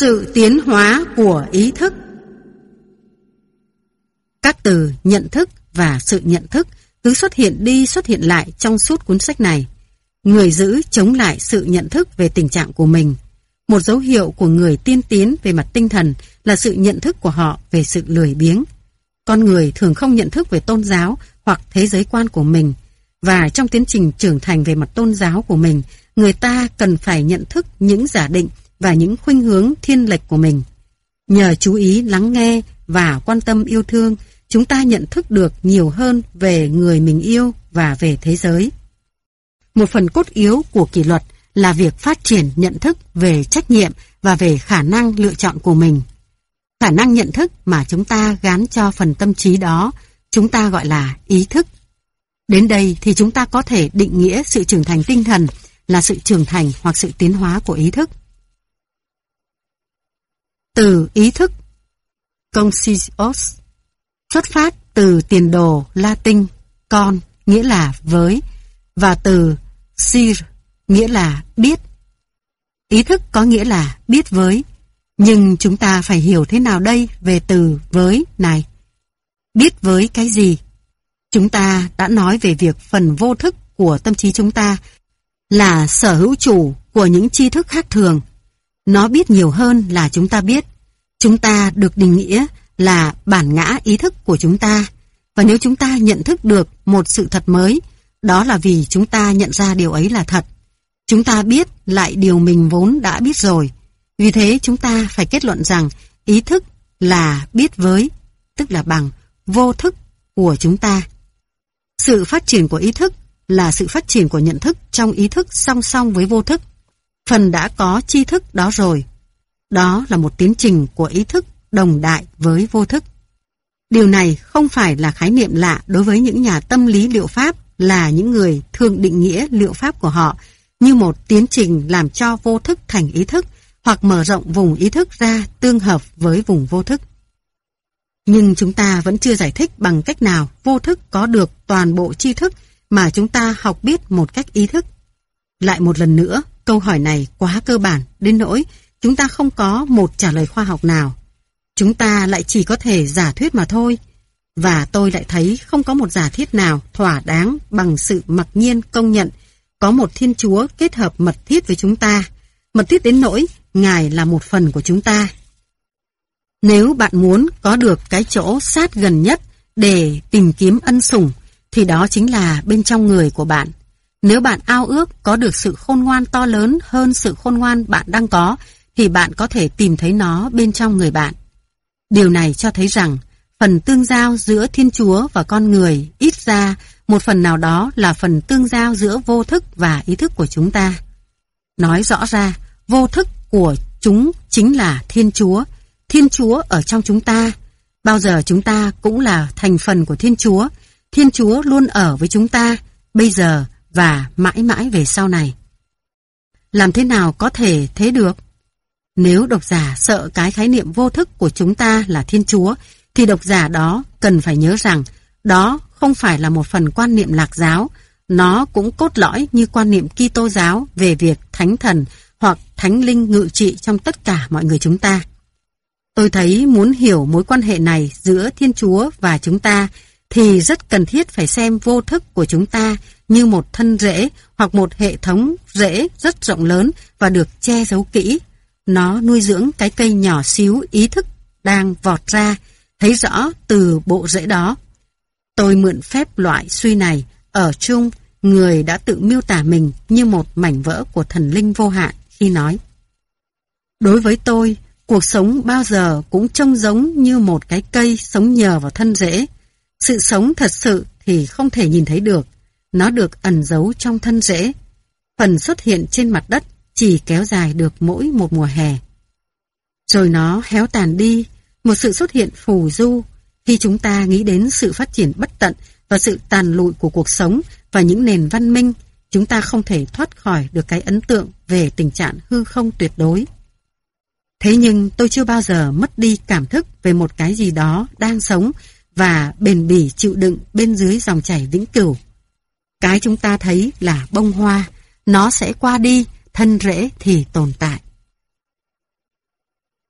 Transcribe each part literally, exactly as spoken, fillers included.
Sự tiến hóa của ý thức. Các từ nhận thức và sự nhận thức cứ xuất hiện đi xuất hiện lại trong suốt cuốn sách này. Người giữ chống lại sự nhận thức về tình trạng của mình. Một dấu hiệu của người tiên tiến về mặt tinh thần là sự nhận thức của họ về sự lười biếng. Con người thường không nhận thức về tôn giáo hoặc thế giới quan của mình, và trong tiến trình trưởng thành về mặt tôn giáo của mình, người ta cần phải nhận thức những giả định và những khuynh hướng thiên lệch của mình. Nhờ chú ý lắng nghe và quan tâm yêu thương, chúng ta nhận thức được nhiều hơn về người mình yêu và về thế giới. Một phần cốt yếu của kỷ luật là việc phát triển nhận thức về trách nhiệm và về khả năng lựa chọn của mình. Khả năng nhận thức mà chúng ta gán cho phần tâm trí đó, chúng ta gọi là ý thức. Đến đây thì chúng ta có thể định nghĩa sự trưởng thành tinh thần là sự trưởng thành hoặc sự tiến hóa của ý thức. Từ ý thức conscious xuất phát từ tiền đồ Latin con nghĩa là với và từ sir nghĩa là biết. Ý thức có nghĩa là biết với, nhưng chúng ta phải hiểu thế nào đây về từ với này? Biết với cái gì? Chúng ta đã nói về việc phần vô thức của tâm trí chúng ta là sở hữu chủ của những tri thức khác thường. Nó biết nhiều hơn là chúng ta biết. Chúng ta được định nghĩa là bản ngã ý thức của chúng ta. Và nếu chúng ta nhận thức được một sự thật mới, đó là vì chúng ta nhận ra điều ấy là thật. Chúng ta biết lại điều mình vốn đã biết rồi. Vì thế chúng ta phải kết luận rằng ý thức là biết với, tức là bằng vô thức của chúng ta. Sự phát triển của ý thức là sự phát triển của nhận thức trong ý thức song song với vô thức. Phần đã có tri thức đó rồi. Đó là một tiến trình của ý thức đồng đại với vô thức. Điều này không phải là khái niệm lạ đối với những nhà tâm lý liệu pháp, là những người thường định nghĩa liệu pháp của họ như một tiến trình làm cho vô thức thành ý thức hoặc mở rộng vùng ý thức ra tương hợp với vùng vô thức. Nhưng chúng ta vẫn chưa giải thích bằng cách nào vô thức có được toàn bộ tri thức mà chúng ta học biết một cách ý thức. Lại một lần nữa, câu hỏi này quá cơ bản đến nỗi chúng ta không có một trả lời khoa học nào. Chúng ta lại chỉ có thể giả thuyết mà thôi. Và tôi lại thấy không có một giả thiết nào thỏa đáng bằng sự mặc nhiên công nhận có một Thiên Chúa kết hợp mật thiết với chúng ta, mật thiết đến nỗi Ngài là một phần của chúng ta. Nếu bạn muốn có được cái chỗ sát gần nhất để tìm kiếm ân sủng, thì đó chính là bên trong người của bạn. Nếu bạn ao ước có được sự khôn ngoan to lớn hơn sự khôn ngoan bạn đang có, thì bạn có thể tìm thấy nó bên trong người bạn. Điều này cho thấy rằng phần tương giao giữa Thiên Chúa và con người, ít ra một phần nào đó là phần tương giao giữa vô thức và ý thức của chúng ta. Nói rõ ra, vô thức của chúng chính là Thiên Chúa. Thiên Chúa ở trong chúng ta. Bao giờ chúng ta cũng là thành phần của Thiên Chúa. Thiên Chúa luôn ở với chúng ta, bây giờ và mãi mãi về sau này. Làm thế nào có thể thế được? Nếu độc giả sợ cái khái niệm vô thức của chúng ta là Thiên Chúa, thì độc giả đó cần phải nhớ rằng đó không phải là một phần quan niệm lạc giáo. Nó cũng cốt lõi như quan niệm Kitô giáo về việc thánh thần hoặc thánh linh ngự trị trong tất cả mọi người chúng ta. Tôi thấy muốn hiểu mối quan hệ này giữa Thiên Chúa và chúng ta thì rất cần thiết phải xem vô thức của chúng ta như một thân rễ hoặc một hệ thống rễ rất rộng lớn và được che giấu kỹ. Nó nuôi dưỡng cái cây nhỏ xíu ý thức đang vọt ra, thấy rõ từ bộ rễ đó. Tôi mượn phép loại suy này ở Trung, người đã tự miêu tả mình như một mảnh vỡ của thần linh vô hạn khi nói: đối với tôi, cuộc sống bao giờ cũng trông giống như một cái cây sống nhờ vào thân rễ. Sự sống thật sự thì không thể nhìn thấy được, nó được ẩn giấu trong thân rễ. Phần xuất hiện trên mặt đất chỉ kéo dài được mỗi một mùa hè. Rồi nó héo tàn đi, một sự xuất hiện phù du. Khi chúng ta nghĩ đến sự phát triển bất tận và sự tàn lụi của cuộc sống và những nền văn minh, chúng ta không thể thoát khỏi được cái ấn tượng về tình trạng hư không tuyệt đối. Thế nhưng tôi chưa bao giờ mất đi cảm thức về một cái gì đó đang sống và bền bỉ chịu đựng bên dưới dòng chảy vĩnh cửu. Cái chúng ta thấy là bông hoa, nó sẽ qua đi, thân rễ thì tồn tại.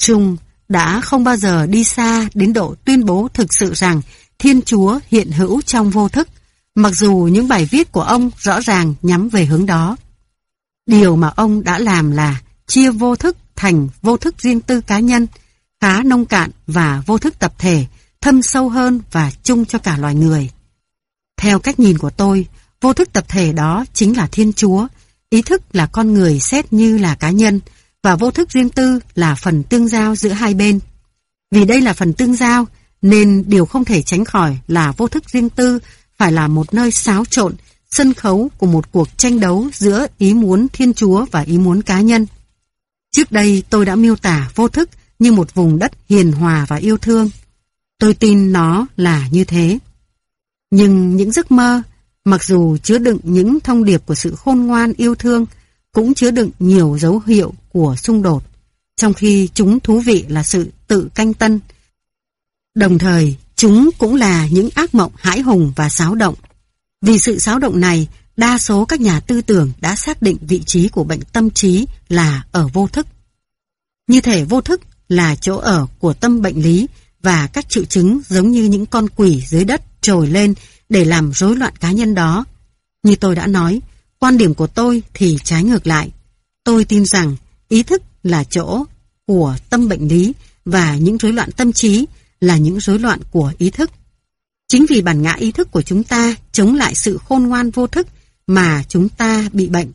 Trung đã không bao giờ đi xa đến độ tuyên bố thực sự rằng Thiên Chúa hiện hữu trong vô thức, mặc dù những bài viết của ông rõ ràng nhắm về hướng đó. Điều mà ông đã làm là chia vô thức thành vô thức riêng tư cá nhân, khá nông cạn, và vô thức tập thể, thâm sâu hơn và chung cho cả loài người. Theo cách nhìn của tôi, vô thức tập thể đó chính là Thiên Chúa, ý thức là con người xét như là cá nhân, và vô thức riêng tư là phần tương giao giữa hai bên. Vì đây là phần tương giao, nên điều không thể tránh khỏi là vô thức riêng tư phải là một nơi xáo trộn, sân khấu của một cuộc tranh đấu giữa ý muốn Thiên Chúa và ý muốn cá nhân. Trước đây tôi đã miêu tả vô thức như một vùng đất hiền hòa và yêu thương. Tôi tin nó là như thế. Nhưng những giấc mơ, mặc dù chứa đựng những thông điệp của sự khôn ngoan yêu thương, cũng chứa đựng nhiều dấu hiệu của xung đột, trong khi chúng thú vị là sự tự canh tân. Đồng thời, chúng cũng là những ác mộng hãi hùng và xáo động. Vì sự xáo động này, đa số các nhà tư tưởng đã xác định vị trí của bệnh tâm trí là ở vô thức. Như thể vô thức là chỗ ở của tâm bệnh lý, và các triệu chứng giống như những con quỷ dưới đất trồi lên để làm rối loạn cá nhân đó. Như tôi đã nói, quan điểm của tôi thì trái ngược lại. Tôi tin rằng ý thức là chỗ của tâm bệnh lý, và những rối loạn tâm trí là những rối loạn của ý thức. Chính vì bản ngã ý thức của chúng ta chống lại sự khôn ngoan vô thức mà chúng ta bị bệnh.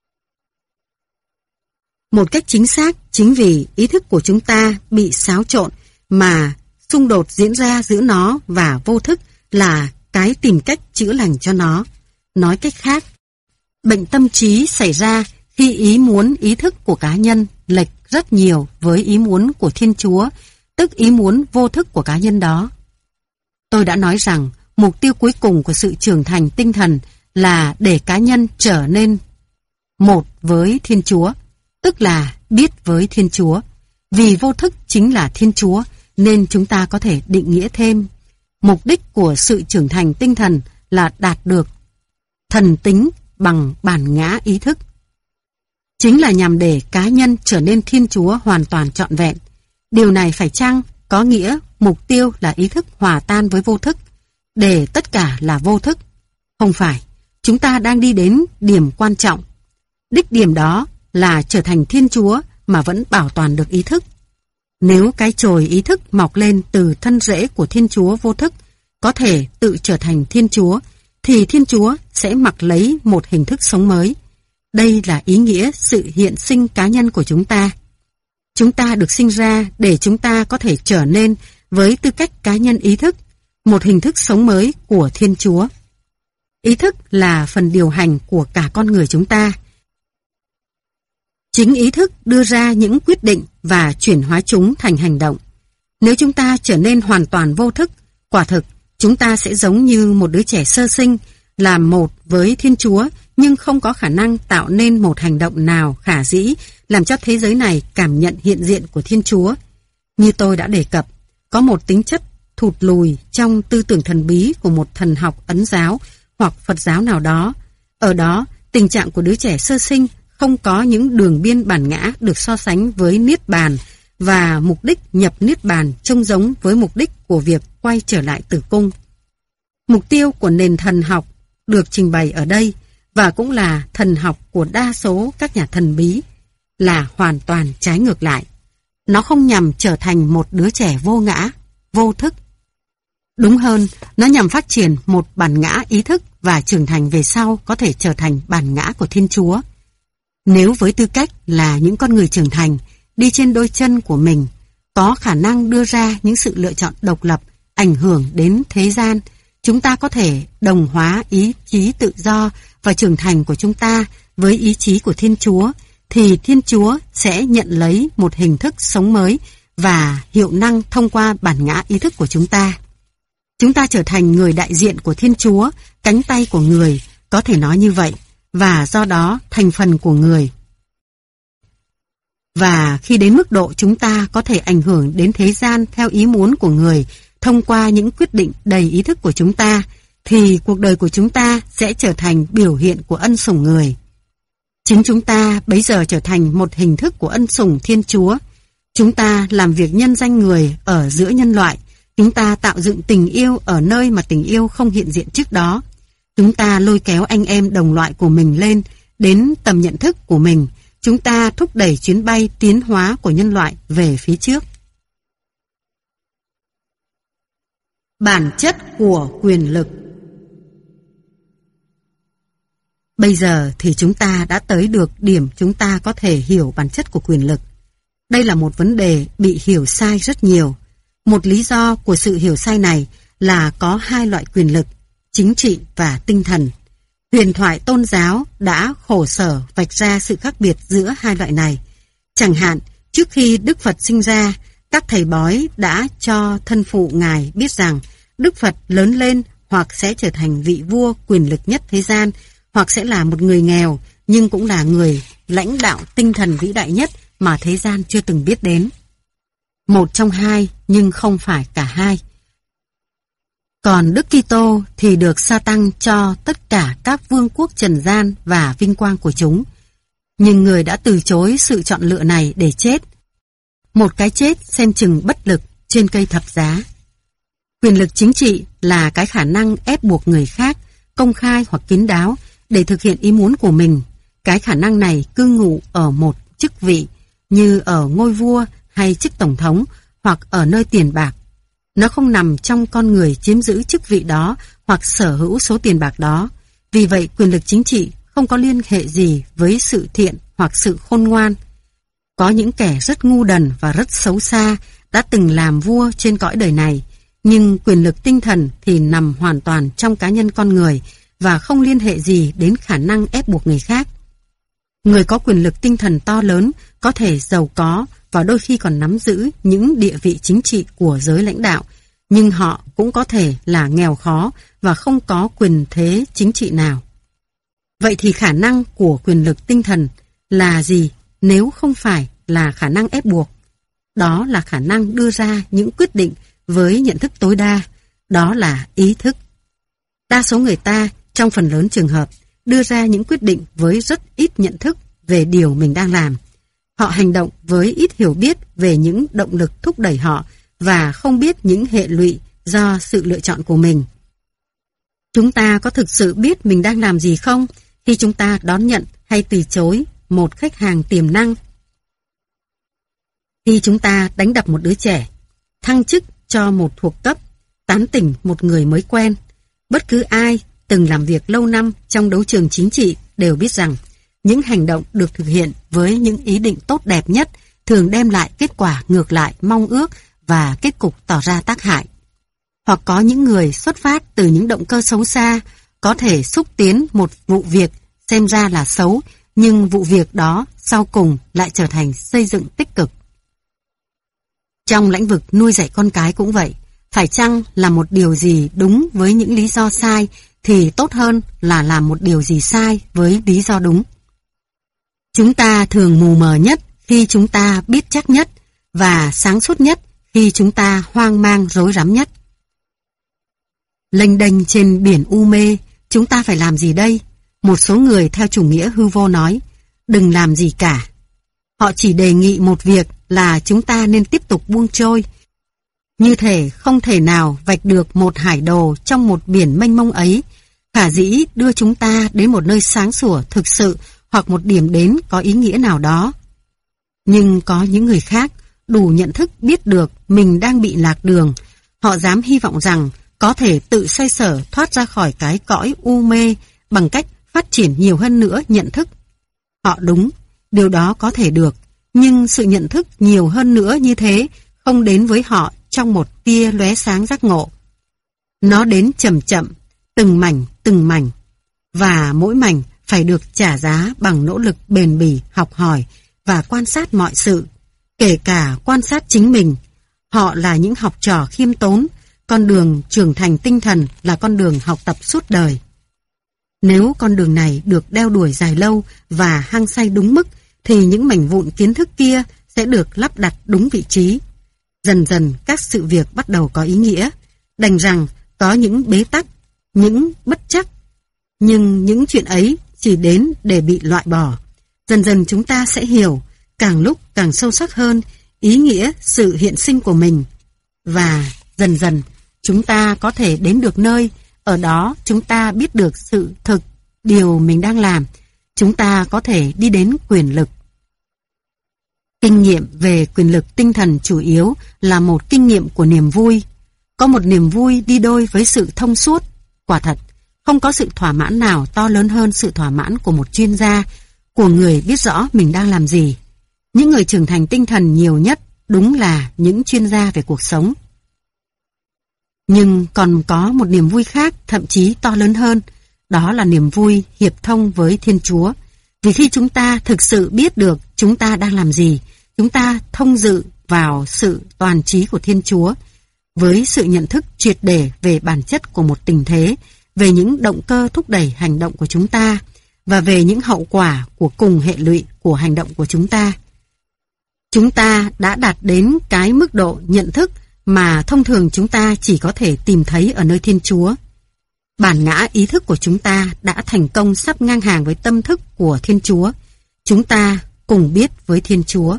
Một cách chính xác, chính vì ý thức của chúng ta bị xáo trộn mà xung đột diễn ra giữa nó và vô thức là cái tìm cách chữa lành cho nó. Nói cách khác, bệnh tâm trí xảy ra khi ý muốn ý thức của cá nhân lệch rất nhiều với ý muốn của Thiên Chúa, tức ý muốn vô thức của cá nhân đó. Tôi đã nói rằng mục tiêu cuối cùng của sự trưởng thành tinh thần là để cá nhân trở nên một với Thiên Chúa, tức là biết với Thiên Chúa. Vì vô thức chính là Thiên Chúa, nên chúng ta có thể định nghĩa thêm, mục đích của sự trưởng thành tinh thần là đạt được thần tính bằng bản ngã ý thức. Chính là nhằm để cá nhân trở nên Thiên Chúa hoàn toàn trọn vẹn. Điều này phải chăng có nghĩa mục tiêu là ý thức hòa tan với vô thức, để tất cả là vô thức? Không phải, chúng ta đang đi đến điểm quan trọng. Đích điểm đó là trở thành Thiên Chúa mà vẫn bảo toàn được ý thức. Nếu cái chồi ý thức mọc lên từ thân rễ của Thiên Chúa vô thức có thể tự trở thành Thiên Chúa, thì Thiên Chúa sẽ mặc lấy một hình thức sống mới. Đây là ý nghĩa sự hiện sinh cá nhân của chúng ta. Chúng ta được sinh ra để chúng ta có thể trở nên với tư cách cá nhân ý thức, một hình thức sống mới của Thiên Chúa. Ý thức là phần điều hành của cả con người chúng ta. Chính ý thức đưa ra những quyết định và chuyển hóa chúng thành hành động. Nếu chúng ta trở nên hoàn toàn vô thức, quả thực chúng ta sẽ giống như một đứa trẻ sơ sinh, làm một với Thiên Chúa nhưng không có khả năng tạo nên một hành động nào khả dĩ làm cho thế giới này cảm nhận hiện diện của Thiên Chúa. Như tôi đã đề cập, có một tính chất thụt lùi trong tư tưởng thần bí của một thần học Ấn giáo hoặc Phật giáo nào đó. Ở đó, tình trạng của đứa trẻ sơ sinh không có những đường biên bản ngã được so sánh với Niết Bàn, và mục đích nhập Niết Bàn trông giống với mục đích của việc quay trở lại tử cung. Mục tiêu của nền thần học được trình bày ở đây, và cũng là thần học của đa số các nhà thần bí, là hoàn toàn trái ngược lại. Nó không nhằm trở thành một đứa trẻ vô ngã, vô thức. Đúng hơn, nó nhằm phát triển một bản ngã ý thức và trưởng thành về sau có thể trở thành bản ngã của Thiên Chúa. Nếu với tư cách là những con người trưởng thành, đi trên đôi chân của mình, có khả năng đưa ra những sự lựa chọn độc lập, ảnh hưởng đến thế gian, chúng ta có thể đồng hóa ý chí tự do và trưởng thành của chúng ta với ý chí của Thiên Chúa, thì Thiên Chúa sẽ nhận lấy một hình thức sống mới và hiệu năng thông qua bản ngã ý thức của chúng ta. Chúng ta trở thành người đại diện của Thiên Chúa, cánh tay của người, có thể nói như vậy, và do đó thành phần của người. Và khi đến mức độ chúng ta có thể ảnh hưởng đến thế gian theo ý muốn của người thông qua những quyết định đầy ý thức của chúng ta, thì cuộc đời của chúng ta sẽ trở thành biểu hiện của ân sủng người. Chính chúng ta bấy giờ trở thành một hình thức của ân sủng Thiên Chúa. Chúng ta làm việc nhân danh người ở giữa nhân loại. Chúng ta tạo dựng tình yêu ở nơi mà tình yêu không hiện diện trước đó. Chúng ta lôi kéo anh em đồng loại của mình lên đến tầm nhận thức của mình. Chúng ta thúc đẩy chuyến bay tiến hóa của nhân loại về phía trước. Bản chất của quyền lực. Bây giờ thì chúng ta đã tới được điểm chúng ta có thể hiểu bản chất của quyền lực. Đây là một vấn đề bị hiểu sai rất nhiều. Một lý do của sự hiểu sai này là có hai loại quyền lực, chính trị và tinh thần. Huyền thoại tôn giáo đã khổ sở vạch ra sự khác biệt giữa hai loại này. Chẳng hạn, trước khi Đức Phật sinh ra, các thầy bói đã cho thân phụ Ngài biết rằng Đức Phật lớn lên hoặc sẽ trở thành vị vua quyền lực nhất thế gian, hoặc sẽ là một người nghèo nhưng cũng là người lãnh đạo tinh thần vĩ đại nhất mà thế gian chưa từng biết đến. Một trong hai nhưng không phải cả hai. Còn Đức Kitô thì được sa tăng cho tất cả các vương quốc trần gian và vinh quang của chúng. Nhưng người đã từ chối sự chọn lựa này để chết. Một cái chết xem chừng bất lực trên cây thập giá. Quyền lực chính trị là cái khả năng ép buộc người khác, công khai hoặc kín đáo, để thực hiện ý muốn của mình. Cái khả năng này cư ngụ ở một chức vị, như ở ngôi vua hay chức tổng thống, hoặc ở nơi tiền bạc. Nó không nằm trong con người chiếm giữ chức vị đó hoặc sở hữu số tiền bạc đó. Vì vậy, quyền lực chính trị không có liên hệ gì với sự thiện hoặc sự khôn ngoan. Có những kẻ rất ngu đần và rất xấu xa đã từng làm vua trên cõi đời này, nhưng quyền lực tinh thần thì nằm hoàn toàn trong cá nhân con người và không liên hệ gì đến khả năng ép buộc người khác. Người có quyền lực tinh thần to lớn có thể giàu có và đôi khi còn nắm giữ những địa vị chính trị của giới lãnh đạo, nhưng họ cũng có thể là nghèo khó và không có quyền thế chính trị nào. Vậy thì khả năng của quyền lực tinh thần là gì nếu không phải là khả năng ép buộc? Đó là khả năng đưa ra những quyết định với nhận thức tối đa, đó là ý thức. Đa số người ta, trong phần lớn trường hợp, đưa ra những quyết định với rất ít nhận thức về điều mình đang làm. Họ hành động với ít hiểu biết về những động lực thúc đẩy họ và không biết những hệ lụy do sự lựa chọn của mình. Chúng ta có thực sự biết mình đang làm gì không khi chúng ta đón nhận hay từ chối một khách hàng tiềm năng? Khi chúng ta đánh đập một đứa trẻ, thăng chức cho một thuộc cấp, tán tỉnh một người mới quen, bất cứ ai từng làm việc lâu năm trong đấu trường chính trị đều biết rằng những hành động được thực hiện với những ý định tốt đẹp nhất thường đem lại kết quả ngược lại mong ước và kết cục tỏ ra tác hại. Hoặc có những người xuất phát từ những động cơ xấu xa có thể xúc tiến một vụ việc xem ra là xấu, nhưng vụ việc đó sau cùng lại trở thành xây dựng tích cực. Trong lĩnh vực nuôi dạy con cái cũng vậy. Phải chăng là một điều gì đúng với những lý do sai thì tốt hơn là làm một điều gì sai với lý do đúng. Chúng ta thường mù mờ nhất khi chúng ta biết chắc nhất và sáng suốt nhất khi chúng ta hoang mang rối rắm nhất. Lênh đênh trên biển u mê, chúng ta phải làm gì đây? Một số người theo chủ nghĩa hư vô nói, đừng làm gì cả. Họ chỉ đề nghị một việc là chúng ta nên tiếp tục buông trôi. Như thể không thể nào vạch được một hải đồ trong một biển mênh mông ấy, khả dĩ đưa chúng ta đến một nơi sáng sủa thực sự hoặc một điểm đến có ý nghĩa nào đó. Nhưng có những người khác đủ nhận thức biết được mình đang bị lạc đường. Họ dám hy vọng rằng có thể tự xoay sở thoát ra khỏi cái cõi u mê bằng cách phát triển nhiều hơn nữa nhận thức. Họ đúng, điều đó có thể được, nhưng sự nhận thức nhiều hơn nữa như thế không đến với họ trong một tia lóe sáng giác ngộ. Nó đến chậm chậm, từng mảnh từng mảnh, và mỗi mảnh phải được trả giá bằng nỗ lực bền bỉ học hỏi và quan sát mọi sự, kể cả quan sát chính mình. Họ là những học trò khiêm tốn, con đường trưởng thành tinh thần là con đường học tập suốt đời. Nếu con đường này được đeo đuổi dài lâu và hăng say đúng mức, thì những mảnh vụn kiến thức kia sẽ được lắp đặt đúng vị trí. Dần dần các sự việc bắt đầu có ý nghĩa, đành rằng có những bế tắc, những bất chắc, nhưng những chuyện ấy chỉ đến để bị loại bỏ. Dần dần chúng ta sẽ hiểu, càng lúc càng sâu sắc hơn, ý nghĩa sự hiện sinh của mình. Và dần dần chúng ta có thể đến được nơi, ở đó chúng ta biết được sự thực, điều mình đang làm. Chúng ta có thể đi đến quyền lực. Kinh nghiệm về quyền lực tinh thần chủ yếu là một kinh nghiệm của niềm vui. Có một niềm vui đi đôi với sự thông suốt. Quả thật, không có sự thỏa mãn nào to lớn hơn sự thỏa mãn của một chuyên gia, của người biết rõ mình đang làm gì. Những người trưởng thành tinh thần nhiều nhất đúng là những chuyên gia về cuộc sống. Nhưng còn có một niềm vui khác, thậm chí to lớn hơn, đó là niềm vui hiệp thông với Thiên Chúa. Vì khi chúng ta thực sự biết được chúng ta đang làm gì, chúng ta thông dự vào sự toàn trí của Thiên Chúa, với sự nhận thức triệt để về bản chất của một tình thế, về những động cơ thúc đẩy hành động của chúng ta, và về những hậu quả của cùng hệ lụy của hành động của chúng ta. Chúng ta đã đạt đến cái mức độ nhận thức mà thông thường chúng ta chỉ có thể tìm thấy ở nơi Thiên Chúa. Bản ngã ý thức của chúng ta đã thành công sắp ngang hàng với tâm thức của Thiên Chúa. Chúng ta cùng biết với Thiên Chúa.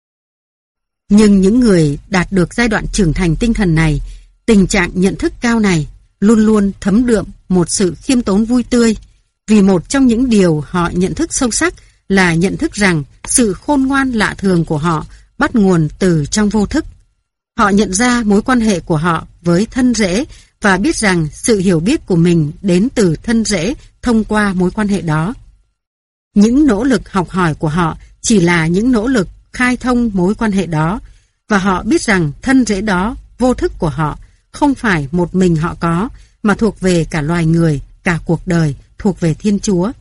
Nhưng những người đạt được giai đoạn trưởng thành tinh thần này, tình trạng nhận thức cao này, luôn luôn thấm đượm một sự khiêm tốn vui tươi, vì một trong những điều họ nhận thức sâu sắc là nhận thức rằng sự khôn ngoan lạ thường của họ bắt nguồn từ trong vô thức. Họ nhận ra mối quan hệ của họ với thân rễ và biết rằng sự hiểu biết của mình đến từ thân rễ thông qua mối quan hệ đó. Những nỗ lực học hỏi của họ chỉ là những nỗ lực khai thông mối quan hệ đó, và họ biết rằng thân rễ đó, vô thức của họ, không phải một mình họ có, mà thuộc về cả loài người, cả cuộc đời, thuộc về Thiên Chúa.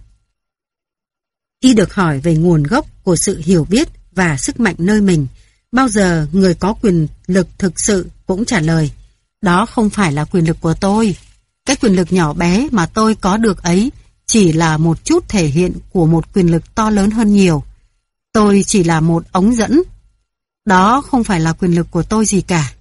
Khi được hỏi về nguồn gốc của sự hiểu biết và sức mạnh nơi mình, bao giờ người có quyền lực thực sự cũng trả lời, đó không phải là quyền lực của tôi. Cái quyền lực nhỏ bé mà tôi có được ấy chỉ là một chút thể hiện của một quyền lực to lớn hơn nhiều. Tôi chỉ là một ống dẫn. Đó không phải là quyền lực của tôi gì cả.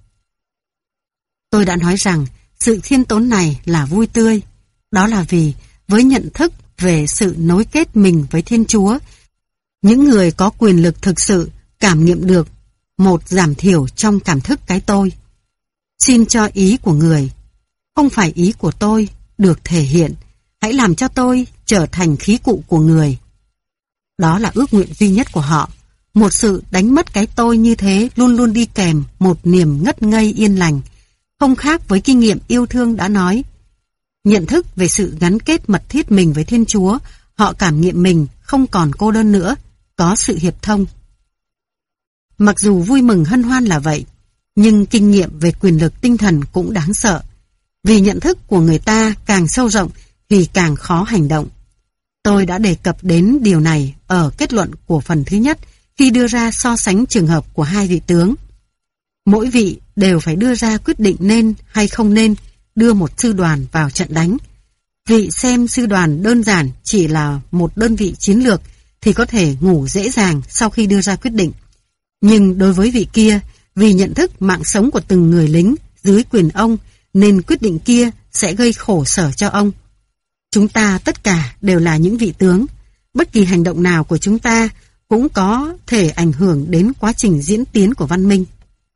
Tôi đã nói rằng sự khiêm tốn này là vui tươi. Đó là vì với nhận thức về sự nối kết mình với Thiên Chúa, những người có quyền lực thực sự cảm nghiệm được một giảm thiểu trong cảm thức cái tôi. Xin cho ý của người, không phải ý của tôi, được thể hiện. Hãy làm cho tôi trở thành khí cụ của người. Đó là ước nguyện duy nhất của họ. Một sự đánh mất cái tôi như thế luôn luôn đi kèm một niềm ngất ngây yên lành, không khác với kinh nghiệm yêu thương đã nói. Nhận thức về sự gắn kết mật thiết mình với Thiên Chúa, họ cảm nghiệm mình không còn cô đơn nữa, có sự hiệp thông. Mặc dù vui mừng hân hoan là vậy, nhưng kinh nghiệm về quyền lực tinh thần cũng đáng sợ. Vì nhận thức của người ta càng sâu rộng thì càng khó hành động. Tôi đã đề cập đến điều này ở kết luận của phần thứ nhất khi đưa ra so sánh trường hợp của hai vị tướng. Mỗi vị đều phải đưa ra quyết định nên hay không nên đưa một sư đoàn vào trận đánh. Vị xem sư đoàn đơn giản chỉ là một đơn vị chiến lược thì có thể ngủ dễ dàng sau khi đưa ra quyết định. Nhưng đối với vị kia, vì nhận thức mạng sống của từng người lính dưới quyền ông, nên quyết định kia sẽ gây khổ sở cho ông. Chúng ta tất cả đều là những vị tướng. Bất kỳ hành động nào của chúng ta cũng có thể ảnh hưởng đến quá trình diễn tiến của văn minh.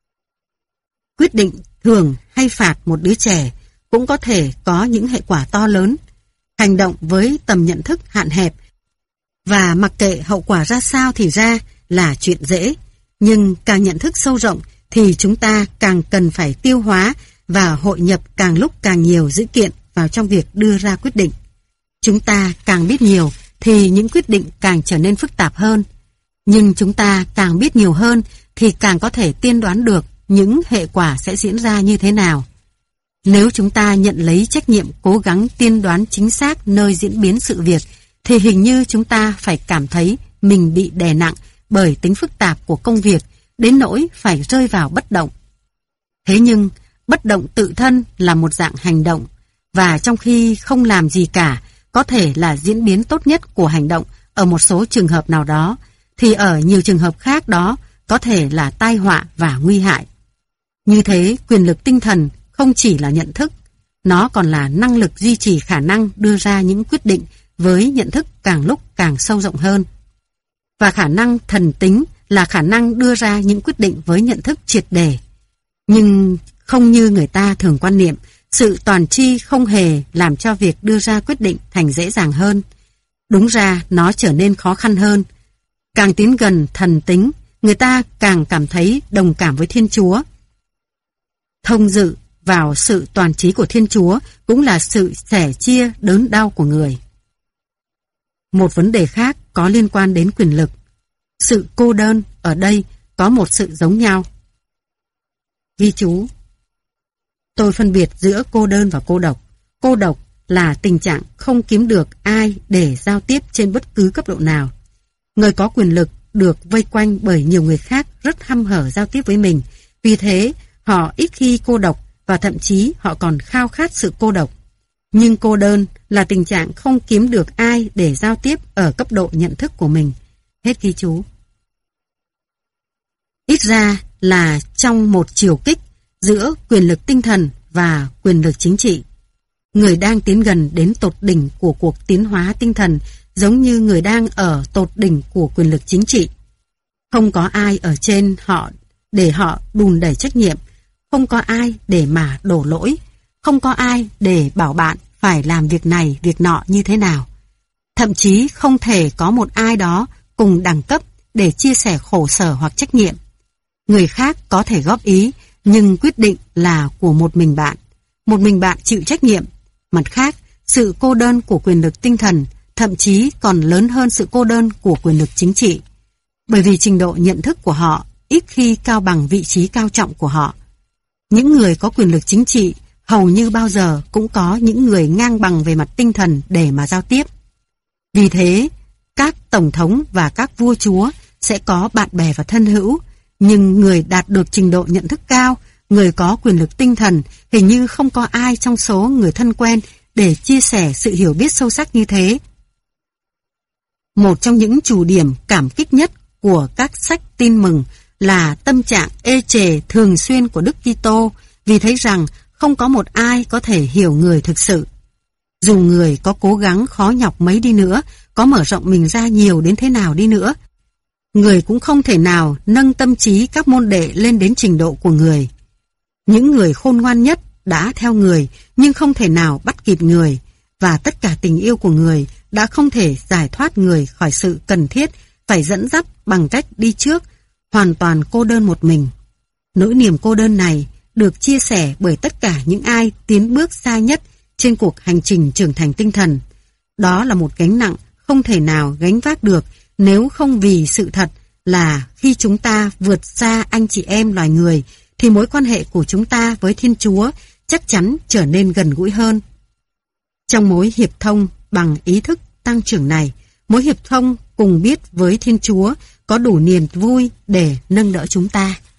Quyết định thưởng hay phạt một đứa trẻ cũng có thể có những hệ quả to lớn. Hành động với tầm nhận thức hạn hẹp và mặc kệ hậu quả ra sao thì ra là chuyện dễ. Nhưng càng nhận thức sâu rộng thì chúng ta càng cần phải tiêu hóa và hội nhập càng lúc càng nhiều dữ kiện vào trong việc đưa ra quyết định. Chúng ta càng biết nhiều thì những quyết định càng trở nên phức tạp hơn. Nhưng chúng ta càng biết nhiều hơn thì càng có thể tiên đoán được những hệ quả sẽ diễn ra như thế nào. Nếu chúng ta nhận lấy trách nhiệm cố gắng tiên đoán chính xác nơi diễn biến sự việc, thì hình như chúng ta phải cảm thấy mình bị đè nặng bởi tính phức tạp của công việc, đến nỗi phải rơi vào bất động. Thế nhưng, bất động tự thân là một dạng hành động, và trong khi không làm gì cả, có thể là diễn biến tốt nhất của hành động ở một số trường hợp nào đó, thì ở nhiều trường hợp khác đó có thể là tai họa và nguy hại. Như thế, quyền lực tinh thần không chỉ là nhận thức, nó còn là năng lực duy trì khả năng đưa ra những quyết định với nhận thức càng lúc càng sâu rộng hơn. Và khả năng thần tính là khả năng đưa ra những quyết định với nhận thức triệt để. Nhưng không như người ta thường quan niệm, sự toàn tri không hề làm cho việc đưa ra quyết định thành dễ dàng hơn. Đúng ra nó trở nên khó khăn hơn. Càng tiến gần thần tính, người ta càng cảm thấy đồng cảm với Thiên Chúa. Thông dự vào sự toàn trí của Thiên Chúa cũng là sự sẻ chia đớn đau của người. Một vấn đề khác có liên quan đến quyền lực. Sự cô đơn ở đây có một sự giống nhau. Ghi chú: tôi phân biệt giữa cô đơn và cô độc. Cô độc là tình trạng không kiếm được ai để giao tiếp trên bất cứ cấp độ nào. Người có quyền lực được vây quanh bởi nhiều người khác rất hăm hở giao tiếp với mình. Vì thế, họ ít khi cô độc và thậm chí họ còn khao khát sự cô độc. Nhưng cô đơn là tình trạng không kiếm được ai để giao tiếp ở cấp độ nhận thức của mình. Hết ghi chú. Ít ra là trong một chiều kích giữa quyền lực tinh thần và quyền lực chính trị. Người đang tiến gần đến tột đỉnh của cuộc tiến hóa tinh thần giống như người đang ở tột đỉnh của quyền lực chính trị. Không có ai ở trên họ để họ đùn đẩy trách nhiệm, không có ai để mà đổ lỗi, không có ai để bảo bạn phải làm việc này, việc nọ như thế nào. Thậm chí không thể có một ai đó cùng đẳng cấp để chia sẻ khổ sở hoặc trách nhiệm. Người khác có thể góp ý, nhưng quyết định là của một mình bạn. Một mình bạn chịu trách nhiệm. Mặt khác, sự cô đơn của quyền lực tinh thần thậm chí còn lớn hơn sự cô đơn của quyền lực chính trị. Bởi vì trình độ nhận thức của họ ít khi cao bằng vị trí cao trọng của họ. Những người có quyền lực chính trị hầu như bao giờ cũng có những người ngang bằng về mặt tinh thần để mà giao tiếp. Vì thế, các tổng thống và các vua chúa sẽ có bạn bè và thân hữu, nhưng người đạt được trình độ nhận thức cao, người có quyền lực tinh thần, hình như không có ai trong số người thân quen để chia sẻ sự hiểu biết sâu sắc như thế. Một trong những chủ điểm cảm kích nhất của các sách tin mừng là tâm trạng ê chề thường xuyên của Đức Kitô vì thấy rằng không có một ai có thể hiểu người thực sự. Dù người có cố gắng khó nhọc mấy đi nữa, có mở rộng mình ra nhiều đến thế nào đi nữa, người cũng không thể nào nâng tâm trí các môn đệ lên đến trình độ của người. Những người khôn ngoan nhất đã theo người nhưng không thể nào bắt kịp người, và tất cả tình yêu của người đã không thể giải thoát người khỏi sự cần thiết phải dẫn dắt bằng cách đi trước, hoàn toàn cô đơn một mình. Nỗi niềm cô đơn này được chia sẻ bởi tất cả những ai tiến bước xa nhất trên cuộc hành trình trưởng thành tinh thần. Đó là một gánh nặng không thể nào gánh vác được nếu không vì sự thật là khi chúng ta vượt xa anh chị em loài người thì mối quan hệ của chúng ta với Thiên Chúa chắc chắn trở nên gần gũi hơn. Trong mối hiệp thông bằng ý thức tăng trưởng này, mối hiệp thông cùng biết với Thiên Chúa có đủ niềm vui để nâng đỡ chúng ta.